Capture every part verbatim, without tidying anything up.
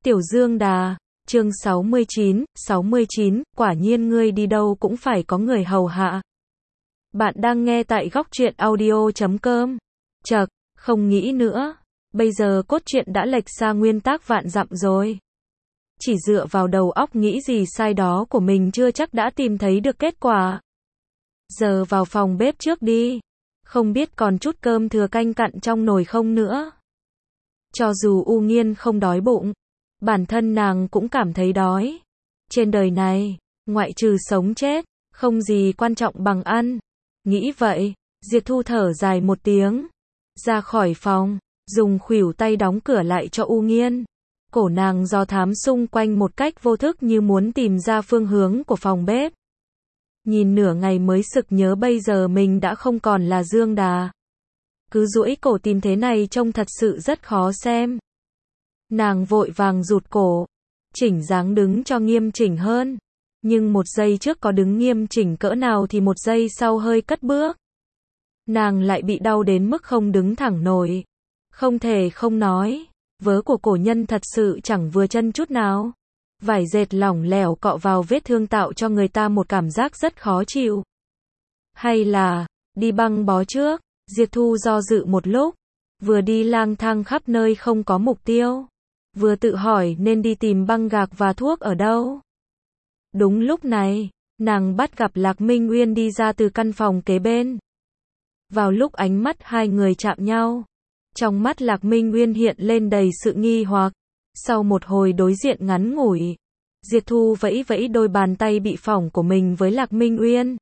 Tiểu Dương Đà, chương sáu mươi chín, sáu mươi chín, quả nhiên ngươi đi đâu cũng phải có người hầu hạ. Bạn đang nghe tại góc truyện audio chấm com. Chậc, không nghĩ nữa. Bây giờ cốt truyện đã lệch xa nguyên tắc vạn dặm rồi. Chỉ dựa vào đầu óc nghĩ gì sai đó của mình chưa chắc đã tìm thấy được kết quả. Giờ vào phòng bếp trước đi. Không biết còn chút cơm thừa canh cặn trong nồi không nữa. Cho dù U Nghiên không đói bụng, bản thân nàng cũng cảm thấy đói. Trên đời này, ngoại trừ sống chết, không gì quan trọng bằng ăn. Nghĩ vậy, Diệp Thu thở dài một tiếng, ra khỏi phòng, dùng khuỷu tay đóng cửa lại cho U Nghiên. Cổ nàng do thám xung quanh một cách vô thức như muốn tìm ra phương hướng của phòng bếp. Nhìn nửa ngày mới sực nhớ bây giờ mình đã không còn là Dương Đà. Cứ duỗi cổ tìm thế này trông thật sự rất khó xem. Nàng vội vàng rụt cổ, chỉnh dáng đứng cho nghiêm chỉnh hơn. Nhưng một giây trước có đứng nghiêm chỉnh cỡ nào thì một giây sau hơi cất bước. Nàng lại bị đau đến mức không đứng thẳng nổi. Không thể không nói, vớ của cổ nhân thật sự chẳng vừa chân chút nào. Vải dệt lỏng lẻo cọ vào vết thương tạo cho người ta một cảm giác rất khó chịu. Hay là, đi băng bó trước, Diệp Thu do dự một lúc, vừa đi lang thang khắp nơi không có mục tiêu, vừa tự hỏi nên đi tìm băng gạc và thuốc ở đâu. Đúng lúc này, nàng bắt gặp Lạc Minh Uyên đi ra từ căn phòng kế bên. Vào lúc ánh mắt hai người chạm nhau, trong mắt Lạc Minh Uyên hiện lên đầy sự nghi hoặc. Sau một hồi đối diện ngắn ngủi, Diệp Thu vẫy vẫy đôi bàn tay bị phỏng của mình với Lạc Minh Uyên.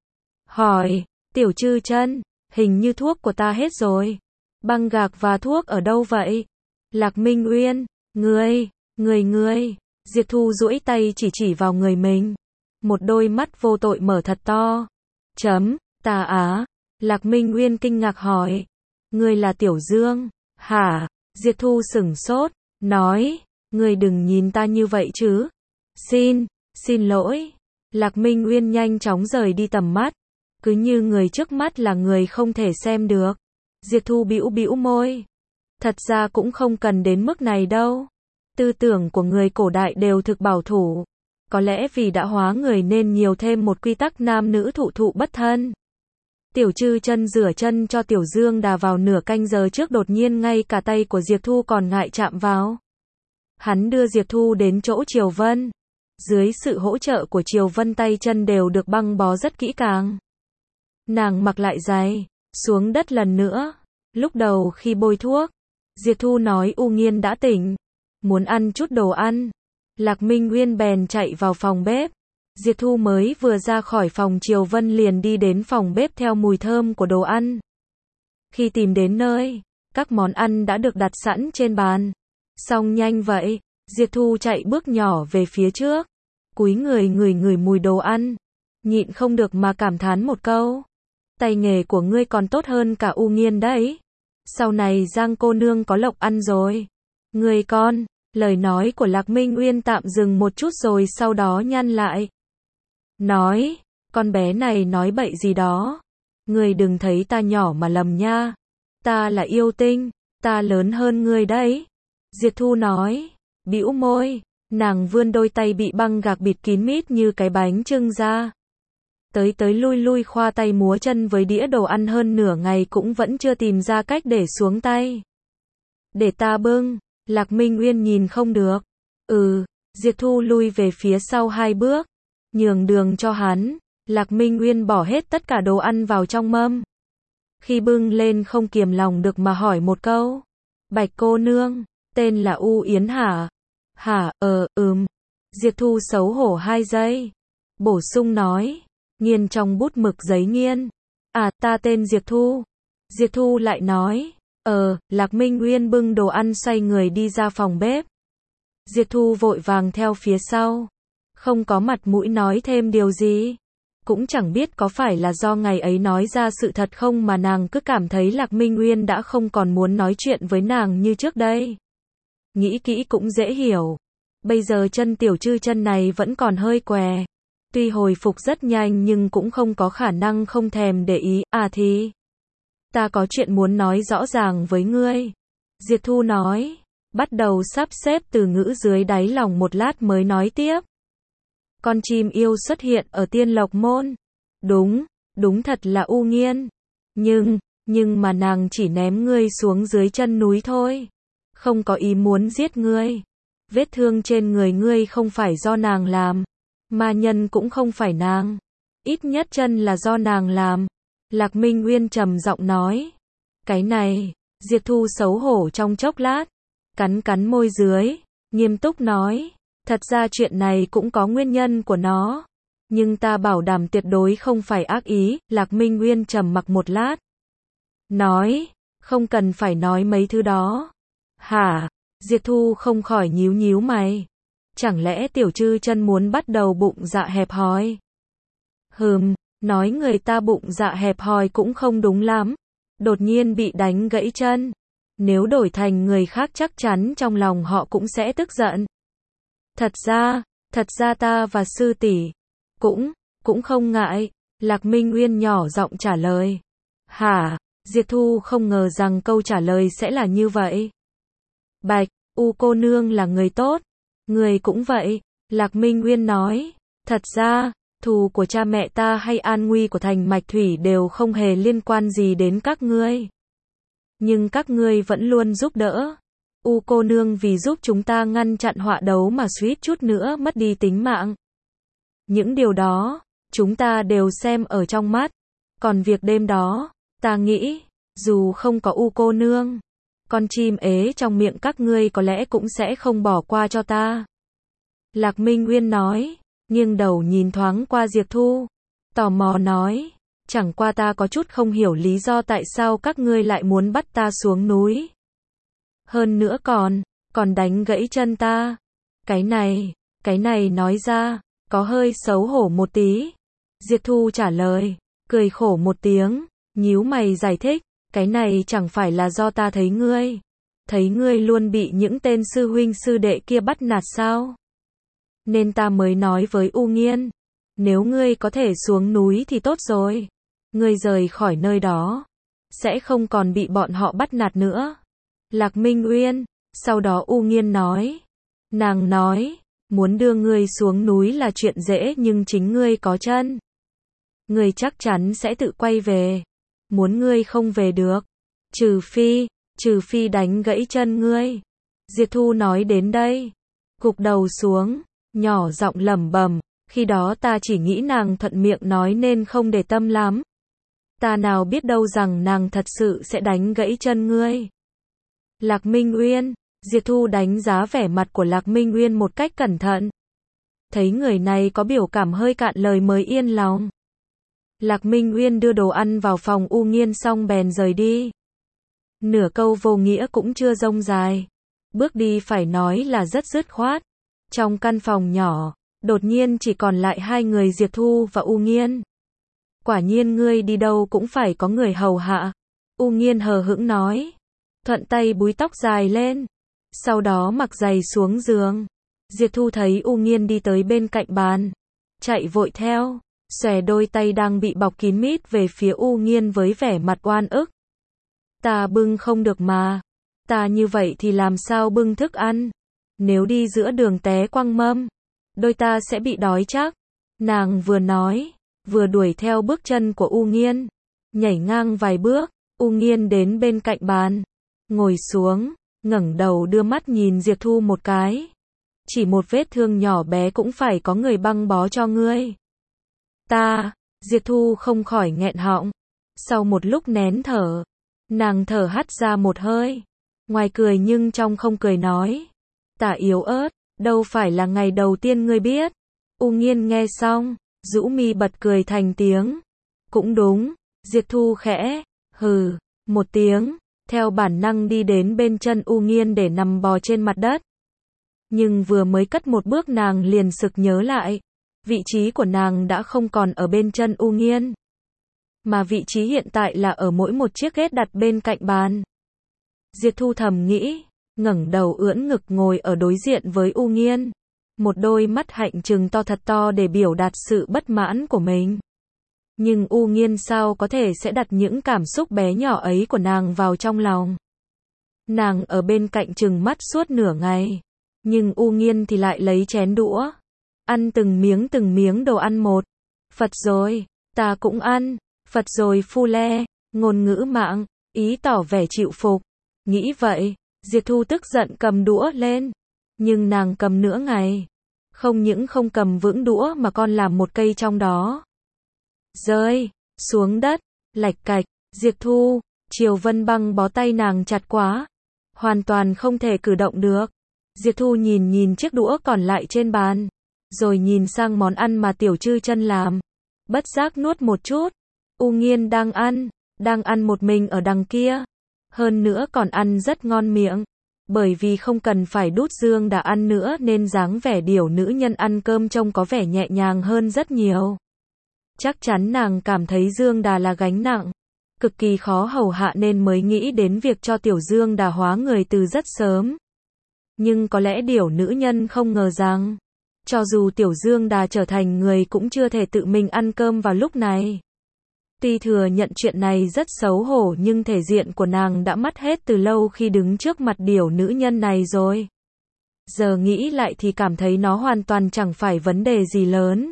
Hỏi, Tiểu Trư Chân, hình như thuốc của ta hết rồi. Băng gạc và thuốc ở đâu vậy? Lạc Minh Uyên, ngươi, ngươi ngươi. Diệp Thu duỗi tay chỉ chỉ vào người mình. Một đôi mắt vô tội mở thật to. Chấm, ta á. Lạc Minh Uyên kinh ngạc hỏi. Ngươi là Tiểu Dương, hả? Diệp Thu sửng sốt, nói, ngươi đừng nhìn ta như vậy chứ. Xin, xin lỗi. Lạc Minh Uyên nhanh chóng rời đi tầm mắt. Cứ như người trước mắt là người không thể xem được. Diệp Thu bĩu bĩu môi. Thật ra cũng không cần đến mức này đâu. Tư tưởng của người cổ đại đều thực bảo thủ. Có lẽ vì đã hóa người nên nhiều thêm một quy tắc nam nữ thụ thụ bất thân. Tiểu Trư Chân rửa chân cho Tiểu Dương Đà vào nửa canh giờ trước đột nhiên ngay cả tay của Diệp Thu còn ngại chạm vào. Hắn đưa Diệp Thu đến chỗ Triều Vân. Dưới sự hỗ trợ của Triều Vân tay chân đều được băng bó rất kỹ càng. Nàng mặc lại giày, xuống đất lần nữa. Lúc đầu khi bôi thuốc, Diệp Thu nói U Nghiên đã tỉnh, muốn ăn chút đồ ăn. Lạc Minh Uyên bèn chạy vào phòng bếp. Diệp Thu mới vừa ra khỏi phòng Triều Vân liền đi đến phòng bếp theo mùi thơm của đồ ăn. Khi tìm đến nơi, các món ăn đã được đặt sẵn trên bàn. Xong nhanh vậy, Diệp Thu chạy bước nhỏ về phía trước, cúi người ngửi ngửi mùi đồ ăn, nhịn không được mà cảm thán một câu. Tay nghề của ngươi còn tốt hơn cả U Nghiên đấy. Sau này Giang cô nương có lộc ăn rồi. Ngươi con, lời nói của Lạc Minh Uyên tạm dừng một chút rồi sau đó nhăn lại. Nói, con bé này nói bậy gì đó. Ngươi đừng thấy ta nhỏ mà lầm nha. Ta là yêu tinh, ta lớn hơn ngươi đấy. Diệp Thu nói, bĩu môi, nàng vươn đôi tay bị băng gạc bịt kín mít như cái bánh chưng ra. Tới tới lui lui khoa tay múa chân với đĩa đồ ăn hơn nửa ngày cũng vẫn chưa tìm ra cách để xuống tay. Để ta bưng, Lạc Minh Uyên nhìn không được. Ừ, Diệp Thu lui về phía sau hai bước, nhường đường cho hắn. Lạc Minh Uyên bỏ hết tất cả đồ ăn vào trong mâm. Khi bưng lên không kiềm lòng được mà hỏi một câu. Bạch cô nương, tên là U Yến hả? Hả, ờ, ừm. Diệp Thu xấu hổ hai giây. Bổ sung nói. Nghiên trong bút mực giấy nghiên. À, ta tên Diệp Thu. Diệp Thu lại nói. Ờ, Lạc Minh Uyên bưng đồ ăn xoay người đi ra phòng bếp. Diệp Thu vội vàng theo phía sau. Không có mặt mũi nói thêm điều gì. Cũng chẳng biết có phải là do ngày ấy nói ra sự thật không mà nàng cứ cảm thấy Lạc Minh Uyên đã không còn muốn nói chuyện với nàng như trước đây. Nghĩ kỹ cũng dễ hiểu. Bây giờ chân Tiểu Trư Chân này vẫn còn hơi què. Tuy hồi phục rất nhanh nhưng cũng không có khả năng không thèm để ý. À thì, ta có chuyện muốn nói rõ ràng với ngươi. Diệp Thu nói, bắt đầu sắp xếp từ ngữ dưới đáy lòng một lát mới nói tiếp. Con chim yêu xuất hiện ở Tiên Lộc Môn. Đúng, đúng thật là U Nghiên. Nhưng, nhưng mà nàng chỉ ném ngươi xuống dưới chân núi thôi. Không có ý muốn giết ngươi. Vết thương trên người ngươi không phải do nàng làm. Ma nhân cũng không phải nàng. Ít nhất chân là do nàng làm. Lạc Minh Uyên trầm giọng nói. Cái này, Diệp Thu xấu hổ trong chốc lát. Cắn cắn môi dưới, nghiêm túc nói. Thật ra chuyện này cũng có nguyên nhân của nó. Nhưng ta bảo đảm tuyệt đối không phải ác ý. Lạc Minh Uyên trầm mặc một lát. Nói, không cần phải nói mấy thứ đó. Hả? Diệp Thu không khỏi nhíu nhíu mày. Chẳng lẽ tiểu trư chân muốn bắt đầu bụng dạ hẹp hòi? Hừm, nói người ta bụng dạ hẹp hòi cũng không đúng lắm. Đột nhiên bị đánh gãy chân. Nếu đổi thành người khác chắc chắn trong lòng họ cũng sẽ tức giận. Thật ra, thật ra ta và sư tỷ cũng, cũng không ngại. Lạc Minh Uyên nhỏ giọng trả lời. Hả? Diệp Thu không ngờ rằng câu trả lời sẽ là như vậy. Bạch, U cô nương là người tốt. Người cũng vậy. Lạc Minh Uyên nói. Thật ra, thù của cha mẹ ta hay an nguy của thành Mạch Thủy đều không hề liên quan gì đến các ngươi. Nhưng các ngươi vẫn luôn giúp đỡ. U cô nương vì giúp chúng ta ngăn chặn họa đấu mà suýt chút nữa mất đi tính mạng. Những điều đó, chúng ta đều xem ở trong mắt. Còn việc đêm đó, ta nghĩ, dù không có U cô nương, con chim ế trong miệng các ngươi có lẽ cũng sẽ không bỏ qua cho ta. Lạc Minh Uyên nói, nghiêng đầu nhìn thoáng qua Diệp Thu, tò mò nói, chẳng qua ta có chút không hiểu lý do tại sao các ngươi lại muốn bắt ta xuống núi. Hơn nữa còn, còn đánh gãy chân ta. Cái này, cái này nói ra, có hơi xấu hổ một tí. Diệp Thu trả lời, cười khổ một tiếng, nhíu mày giải thích, cái này chẳng phải là do ta thấy ngươi. Thấy ngươi luôn bị những tên sư huynh sư đệ kia bắt nạt sao? Nên ta mới nói với U Nghiên, nếu ngươi có thể xuống núi thì tốt rồi. Ngươi rời khỏi nơi đó, sẽ không còn bị bọn họ bắt nạt nữa. Lạc Minh Uyên, sau đó U Nghiên nói. Nàng nói, muốn đưa ngươi xuống núi là chuyện dễ nhưng chính ngươi có chân. Ngươi chắc chắn sẽ tự quay về. Muốn ngươi không về được. Trừ phi, trừ phi đánh gãy chân ngươi. Diệp Thu nói đến đây. Gục đầu xuống, nhỏ giọng lẩm bẩm. Khi đó ta chỉ nghĩ nàng thuận miệng nói nên không để tâm lắm. Ta nào biết đâu rằng nàng thật sự sẽ đánh gãy chân ngươi. Lạc Minh Uyên, Diệp Thu đánh giá vẻ mặt của Lạc Minh Uyên một cách cẩn thận. Thấy người này có biểu cảm hơi cạn lời mới yên lòng. Lạc Minh Uyên đưa đồ ăn vào phòng U Nghiên xong bèn rời đi. Nửa câu vô nghĩa cũng chưa rông dài. Bước đi phải nói là rất dứt khoát. Trong căn phòng nhỏ, đột nhiên chỉ còn lại hai người Diệp Thu và U Nghiên. Quả nhiên ngươi đi đâu cũng phải có người hầu hạ. U Nghiên hờ hững nói. Thuận tay búi tóc dài lên. Sau đó mặc giày xuống giường. Diệp Thu thấy U Nghiên đi tới bên cạnh bàn. Chạy vội theo. Xòe đôi tay đang bị bọc kín mít về phía U Nghiên với vẻ mặt oan ức. Ta bưng không được mà. Ta như vậy thì làm sao bưng thức ăn. Nếu đi giữa đường té quăng mâm, đôi ta sẽ bị đói chắc. Nàng vừa nói, vừa đuổi theo bước chân của U Nghiên. Nhảy ngang vài bước, U Nghiên đến bên cạnh bàn. Ngồi xuống, ngẩng đầu đưa mắt nhìn Diệp Thu một cái. Chỉ một vết thương nhỏ bé cũng phải có người băng bó cho ngươi. Ta, Diệp Thu không khỏi nghẹn họng. Sau một lúc nén thở, nàng thở hắt ra một hơi. Ngoài cười nhưng trong không cười nói. Ta yếu ớt, đâu phải là ngày đầu tiên ngươi biết. U Nghiên nghe xong, rũ mi bật cười thành tiếng. Cũng đúng, Diệp Thu khẽ, hừ, một tiếng, theo bản năng đi đến bên chân U Nghiên để nằm bò trên mặt đất. Nhưng vừa mới cất một bước nàng liền sực nhớ lại. Vị trí của nàng đã không còn ở bên chân U Nghiên. Mà vị trí hiện tại là ở mỗi một chiếc ghét đặt bên cạnh bàn. Diệp Thu thầm nghĩ, ngẩng đầu ưỡn ngực ngồi ở đối diện với U Nghiên. Một đôi mắt hạnh trừng to thật to để biểu đạt sự bất mãn của mình. Nhưng U Nghiên sao có thể sẽ đặt những cảm xúc bé nhỏ ấy của nàng vào trong lòng. Nàng ở bên cạnh trừng mắt suốt nửa ngày. Nhưng U Nghiên thì lại lấy chén đũa. Ăn từng miếng từng miếng đồ ăn một. Phật rồi, ta cũng ăn. Phật rồi phu lê. Ngôn ngữ mạng, ý tỏ vẻ chịu phục. Nghĩ vậy, Diệp Thu tức giận cầm đũa lên. Nhưng nàng cầm nửa ngày. Không những không cầm vững đũa mà còn làm một cây trong đó. Rơi, xuống đất, lạch cạch, Diệp Thu, Triều Vân Băng bó tay nàng chặt quá. Hoàn toàn không thể cử động được. Diệp Thu nhìn nhìn chiếc đũa còn lại trên bàn. Rồi nhìn sang món ăn mà Tiểu Trư Chân làm. Bất giác nuốt một chút. U Nghiên đang ăn, đang ăn một mình ở đằng kia. Hơn nữa còn ăn rất ngon miệng. Bởi vì không cần phải đút Dương Đà ăn nữa nên dáng vẻ điểu nữ nhân ăn cơm trông có vẻ nhẹ nhàng hơn rất nhiều. Chắc chắn nàng cảm thấy Dương Đà là gánh nặng. Cực kỳ khó hầu hạ nên mới nghĩ đến việc cho Tiểu Dương Đà hóa người từ rất sớm. Nhưng có lẽ điểu nữ nhân không ngờ rằng, cho dù Tiểu Dương Đà trở thành người cũng chưa thể tự mình ăn cơm vào lúc này. Tuy thừa nhận chuyện này rất xấu hổ nhưng thể diện của nàng đã mất hết từ lâu khi đứng trước mặt điểu nữ nhân này rồi. Giờ nghĩ lại thì cảm thấy nó hoàn toàn chẳng phải vấn đề gì lớn.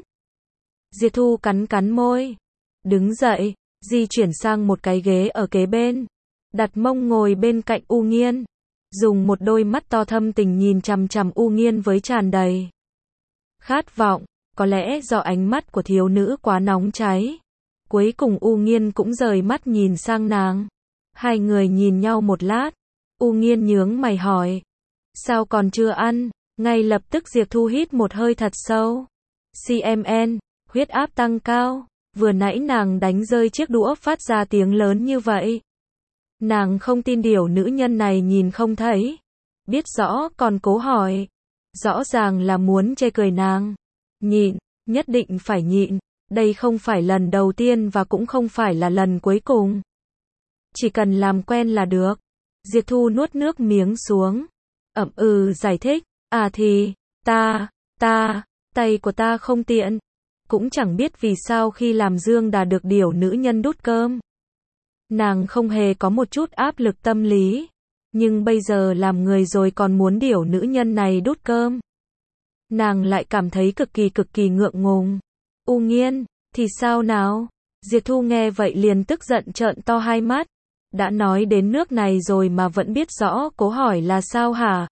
Diệp Thu cắn cắn môi. Đứng dậy, di chuyển sang một cái ghế ở kế bên. Đặt mông ngồi bên cạnh U Nghiên. Dùng một đôi mắt to thâm tình nhìn chằm chằm U Nghiên với tràn đầy khát vọng. Có lẽ do ánh mắt của thiếu nữ quá nóng cháy. Cuối cùng U Nghiên cũng rời mắt nhìn sang nàng. Hai người nhìn nhau một lát. U Nghiên nhướng mày hỏi. Sao còn chưa ăn? Ngay lập tức Diệp Thu hít một hơi thật sâu. xê em en, huyết áp tăng cao. Vừa nãy nàng đánh rơi chiếc đũa phát ra tiếng lớn như vậy. Nàng không tin điều nữ nhân này nhìn không thấy. Biết rõ còn cố hỏi. Rõ ràng là muốn chê cười nàng. Nhịn, nhất định phải nhịn. Đây không phải lần đầu tiên và cũng không phải là lần cuối cùng. Chỉ cần làm quen là được. Diệp Thu nuốt nước miếng xuống. Ậm ừ giải thích. À thì, ta, ta, tay của ta không tiện. Cũng chẳng biết vì sao khi làm Dương Đà được điểu nữ nhân đút cơm. Nàng không hề có một chút áp lực tâm lý. Nhưng bây giờ làm người rồi còn muốn điểu nữ nhân này đút cơm. Nàng lại cảm thấy cực kỳ cực kỳ ngượng ngùng. U Nghiên, thì sao nào? Diệp Thu nghe vậy liền tức giận trợn to hai mắt. Đã nói đến nước này rồi mà vẫn biết rõ cố hỏi là sao hả?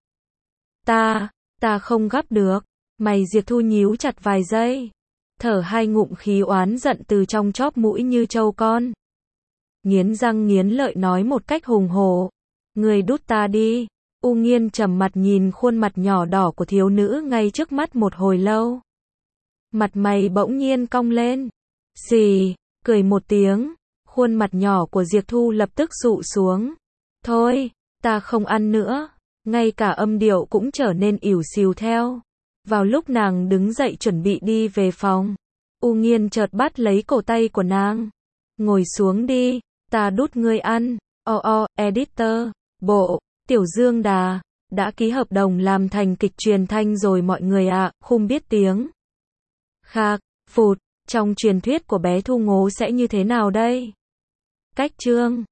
Ta, ta không gắp được. Mày Diệp Thu nhíu chặt vài giây. Thở hai ngụm khí oán giận từ trong chóp mũi như trâu con. Nghiến răng nghiến lợi nói một cách hùng hổ. Người đút ta đi. U Nghiên trầm mặt nhìn khuôn mặt nhỏ đỏ của thiếu nữ ngay trước mắt một hồi lâu. Mặt mày bỗng nhiên cong lên. Xì, cười một tiếng. Khuôn mặt nhỏ của Diệp Thu lập tức dụ xuống. Thôi, ta không ăn nữa. Ngay cả âm điệu cũng trở nên ỉu xìu theo. Vào lúc nàng đứng dậy chuẩn bị đi về phòng. U Nghiên chợt bắt lấy cổ tay của nàng. Ngồi xuống đi, ta đút ngươi ăn. O o, editor, bộ, Tiểu Dương Đà, đã ký hợp đồng làm thành kịch truyền thanh rồi mọi người ạ, à, không biết tiếng. Khạc, phụt, trong truyền thuyết của bé Thu Ngố sẽ như thế nào đây? Cách chương